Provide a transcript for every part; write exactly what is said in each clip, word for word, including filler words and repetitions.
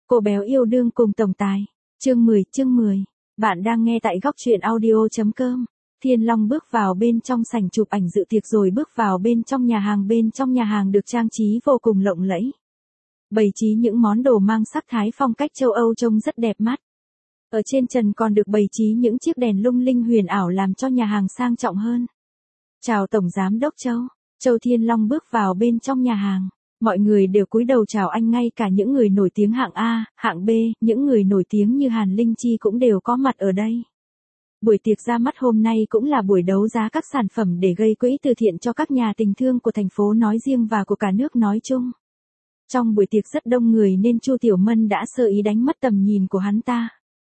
Cô béo yêu đương cùng tổng tài. Chương mười, chương mười. Bạn đang nghe tại góc truyện audio.com. Thiên Long bước vào bên trong sảnh chụp ảnh dự tiệc rồi bước vào bên trong nhà hàng. Bên trong nhà hàng được trang trí vô cùng lộng lẫy. Bày trí những món đồ mang sắc thái phong cách châu Âu trông rất đẹp mắt. Ở trên trần còn được bày trí những chiếc đèn lung linh huyền ảo làm cho nhà hàng sang trọng hơn. Chào Tổng Giám đốc Châu. Châu Thiên Long bước vào bên trong nhà hàng. Mọi người đều cúi đầu chào anh, ngay cả những người nổi tiếng hạng A, hạng B, những người nổi tiếng như Hàn Linh Chi cũng đều có mặt ở đây. Buổi tiệc ra mắt hôm nay cũng là buổi đấu giá các sản phẩm để gây quỹ từ thiện cho các nhà tình thương của thành phố nói riêng và của cả nước nói chung. Trong buổi tiệc rất đông người nên Chu Tiểu Mân đã sơ ý đánh mất tầm nhìn của hắn ta.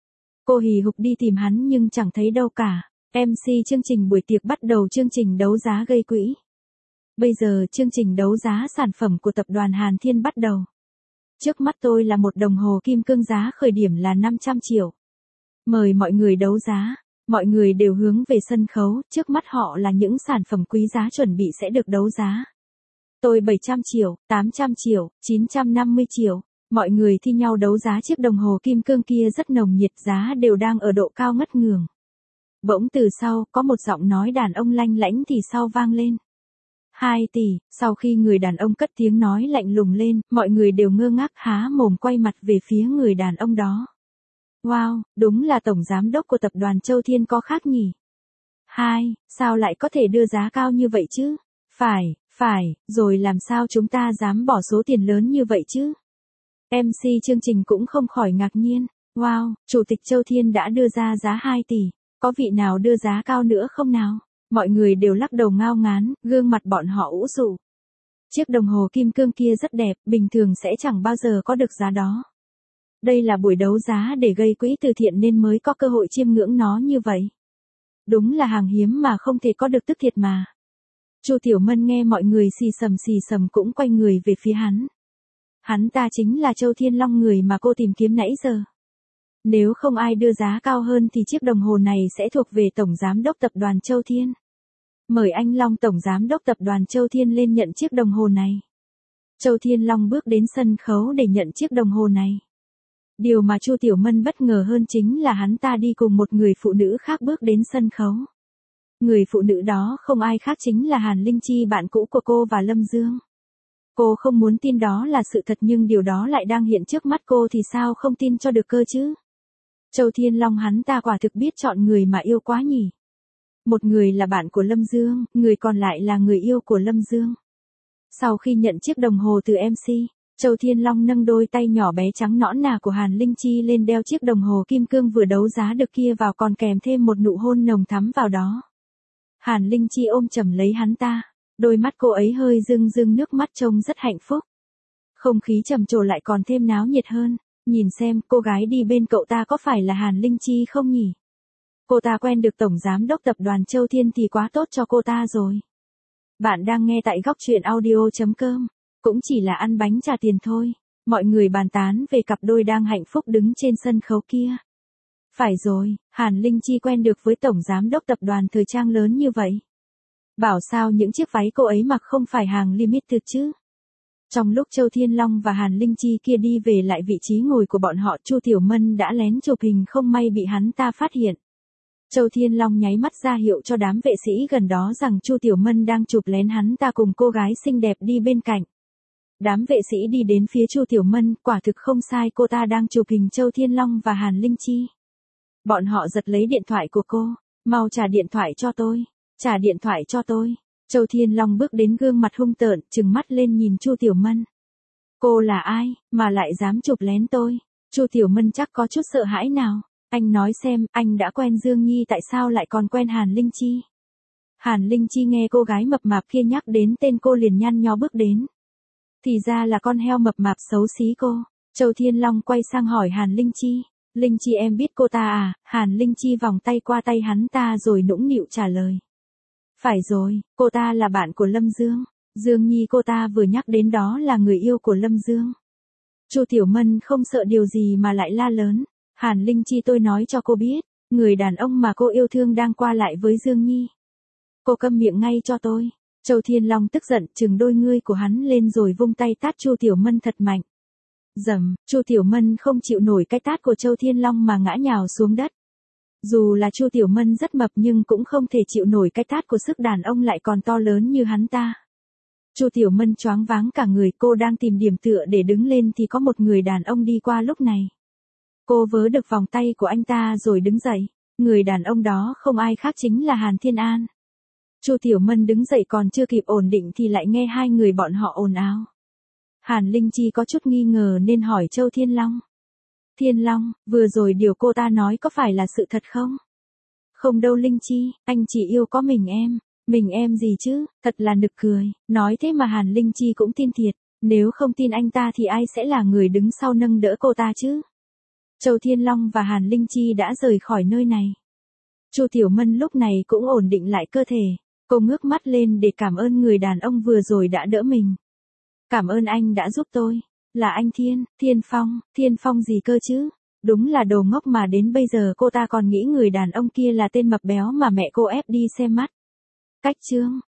Cô hì hục đi tìm hắn nhưng chẳng thấy đâu cả. em xê chương trình buổi tiệc bắt đầu chương trình đấu giá gây quỹ. Bây giờ chương trình đấu giá sản phẩm của tập đoàn Hàn Thiên bắt đầu. Trước mắt tôi là một đồng hồ kim cương giá khởi điểm là năm trăm triệu. Mời mọi người đấu giá. Mọi người đều hướng về sân khấu, trước mắt họ là những sản phẩm quý giá chuẩn bị sẽ được đấu giá. Tôi bảy trăm triệu, tám trăm triệu, chín trăm năm mươi triệu. Mọi người thi nhau đấu giá chiếc đồng hồ kim cương kia rất nồng nhiệt, giá đều đang ở độ cao ngất ngường. Bỗng từ sau, có một giọng nói đàn ông lanh lảnh thì sau vang lên. hai tỷ, sau khi người đàn ông cất tiếng nói lạnh lùng lên, mọi người đều ngơ ngác há mồm quay mặt về phía người đàn ông đó. Wow, đúng là tổng giám đốc của tập đoàn Châu Thiên có khác nhỉ? Hai, sao lại có thể đưa giá cao như vậy chứ? Phải, phải, rồi làm sao chúng ta dám bỏ số tiền lớn như vậy chứ? em xê chương trình cũng không khỏi ngạc nhiên. Wow, Chủ tịch Châu Thiên đã đưa ra giá hai tỷ, có vị nào đưa giá cao nữa không nào? Mọi người đều lắc đầu ngao ngán, gương mặt bọn họ ủ rũ. Chiếc đồng hồ kim cương kia rất đẹp, bình thường sẽ chẳng bao giờ có được giá đó. Đây là buổi đấu giá để gây quỹ từ thiện nên mới có cơ hội chiêm ngưỡng nó như vậy. Đúng là hàng hiếm mà không thể có được tức thiệt mà. Chu Tiểu Mân nghe mọi người xì xầm xì xầm cũng quay người về phía hắn. Hắn ta chính là Châu Thiên Long, người mà cô tìm kiếm nãy giờ. Nếu không ai đưa giá cao hơn thì chiếc đồng hồ này sẽ thuộc về Tổng Giám đốc Tập đoàn Châu Thiên. Mời anh Long, Tổng Giám đốc Tập đoàn Châu Thiên lên nhận chiếc đồng hồ này. Châu Thiên Long bước đến sân khấu để nhận chiếc đồng hồ này. Điều mà Chu Tiểu Mân bất ngờ hơn chính là hắn ta đi cùng một người phụ nữ khác bước đến sân khấu. Người phụ nữ đó không ai khác chính là Hàn Linh Chi, bạn cũ của cô và Lâm Dương. Cô không muốn tin đó là sự thật nhưng điều đó lại đang hiện trước mắt cô thì sao không tin cho được cơ chứ? Châu Thiên Long hắn ta quả thực biết chọn người mà yêu quá nhỉ. Một người là bạn của Lâm Dương, người còn lại là người yêu của Lâm Dương. Sau khi nhận chiếc đồng hồ từ em xê, Châu Thiên Long nâng đôi tay nhỏ bé trắng nõn nà của Hàn Linh Chi lên đeo chiếc đồng hồ kim cương vừa đấu giá được kia vào, còn kèm thêm một nụ hôn nồng thắm vào đó. Hàn Linh Chi ôm chầm lấy hắn ta, đôi mắt cô ấy hơi rưng rưng nước mắt trông rất hạnh phúc. Không khí trầm trồ lại còn thêm náo nhiệt hơn. Nhìn xem, cô gái đi bên cậu ta có phải là Hàn Linh Chi không nhỉ? Cô ta quen được Tổng Giám đốc Tập đoàn Châu Thiên thì quá tốt cho cô ta rồi. Bạn đang nghe tại góc truyện audio.com. Cũng chỉ là ăn bánh trả tiền thôi. Mọi người bàn tán về cặp đôi đang hạnh phúc đứng trên sân khấu kia. Phải rồi, Hàn Linh Chi quen được với Tổng Giám đốc Tập đoàn thời trang lớn như vậy. Bảo sao những chiếc váy cô ấy mặc không phải hàng limited chứ? Trong lúc Châu Thiên Long và Hàn Linh Chi kia đi về lại vị trí ngồi của bọn họ, Chu Tiểu Mân đã lén chụp hình, không may bị hắn ta phát hiện. Châu Thiên Long nháy mắt ra hiệu cho đám vệ sĩ gần đó rằng Chu Tiểu Mân đang chụp lén hắn ta cùng cô gái xinh đẹp đi bên cạnh. Đám vệ sĩ đi đến phía Chu Tiểu Mân, quả thực không sai, cô ta đang chụp hình Châu Thiên Long và Hàn Linh Chi. Bọn họ giật lấy điện thoại của cô, mau trả điện thoại cho tôi, trả điện thoại cho tôi. Châu Thiên Long bước đến gương mặt hung tợn, trừng mắt lên nhìn Chu Tiểu Mân. Cô là ai, mà lại dám chụp lén tôi? Chu Tiểu Mân chắc có chút sợ hãi nào. Anh nói xem, anh đã quen Dương Nhi tại sao lại còn quen Hàn Linh Chi? Hàn Linh Chi nghe cô gái mập mạp kia nhắc đến tên cô liền nhăn nhó bước đến. Thì ra là con heo mập mạp xấu xí cô. Châu Thiên Long quay sang hỏi Hàn Linh Chi. Linh Chi em biết cô ta à? Hàn Linh Chi vòng tay qua tay hắn ta rồi nũng nịu trả lời. Phải rồi, cô ta là bạn của Lâm Dương. Dương Nhi cô ta vừa nhắc đến đó là người yêu của Lâm Dương. Chu Tiểu Mân không sợ điều gì mà lại la lớn. Hàn Linh Chi, tôi nói cho cô biết, người đàn ông mà cô yêu thương đang qua lại với Dương Nhi. Cô câm miệng ngay cho tôi. Châu Thiên Long tức giận trừng đôi ngươi của hắn lên rồi vung tay tát Chu Tiểu Mân thật mạnh. Dầm, Chu Tiểu Mân không chịu nổi cái tát của Châu Thiên Long mà ngã nhào xuống đất. Dù là Chu Tiểu Mân rất mập nhưng cũng không thể chịu nổi cái tát của sức đàn ông lại còn to lớn như hắn ta. Chu Tiểu Mân choáng váng cả người, cô đang tìm điểm tựa để đứng lên thì có một người đàn ông đi qua lúc này. Cô vớ được vòng tay của anh ta rồi đứng dậy. Người đàn ông đó không ai khác chính là Hàn Thiên An. Chu Tiểu Mân đứng dậy còn chưa kịp ổn định thì lại nghe hai người bọn họ ồn ào. Hàn Linh Chi có chút nghi ngờ nên hỏi Châu Thiên Long. Thiên Long, vừa rồi điều cô ta nói có phải là sự thật không? Không đâu Linh Chi, anh chỉ yêu có mình em. Mình em gì chứ, thật là nực cười. Nói thế mà Hàn Linh Chi cũng tin thiệt. Nếu không tin anh ta thì ai sẽ là người đứng sau nâng đỡ cô ta chứ? Châu Thiên Long và Hàn Linh Chi đã rời khỏi nơi này. Chu Tiểu Mân lúc này cũng ổn định lại cơ thể. Cô ngước mắt lên để cảm ơn người đàn ông vừa rồi đã đỡ mình. Cảm ơn anh đã giúp tôi. Là anh Thiên, Thiên Phong, Thiên Phong gì cơ chứ? Đúng là đồ ngốc mà đến bây giờ cô ta còn nghĩ người đàn ông kia là tên mập béo mà mẹ cô ép đi xem mắt. Cách chương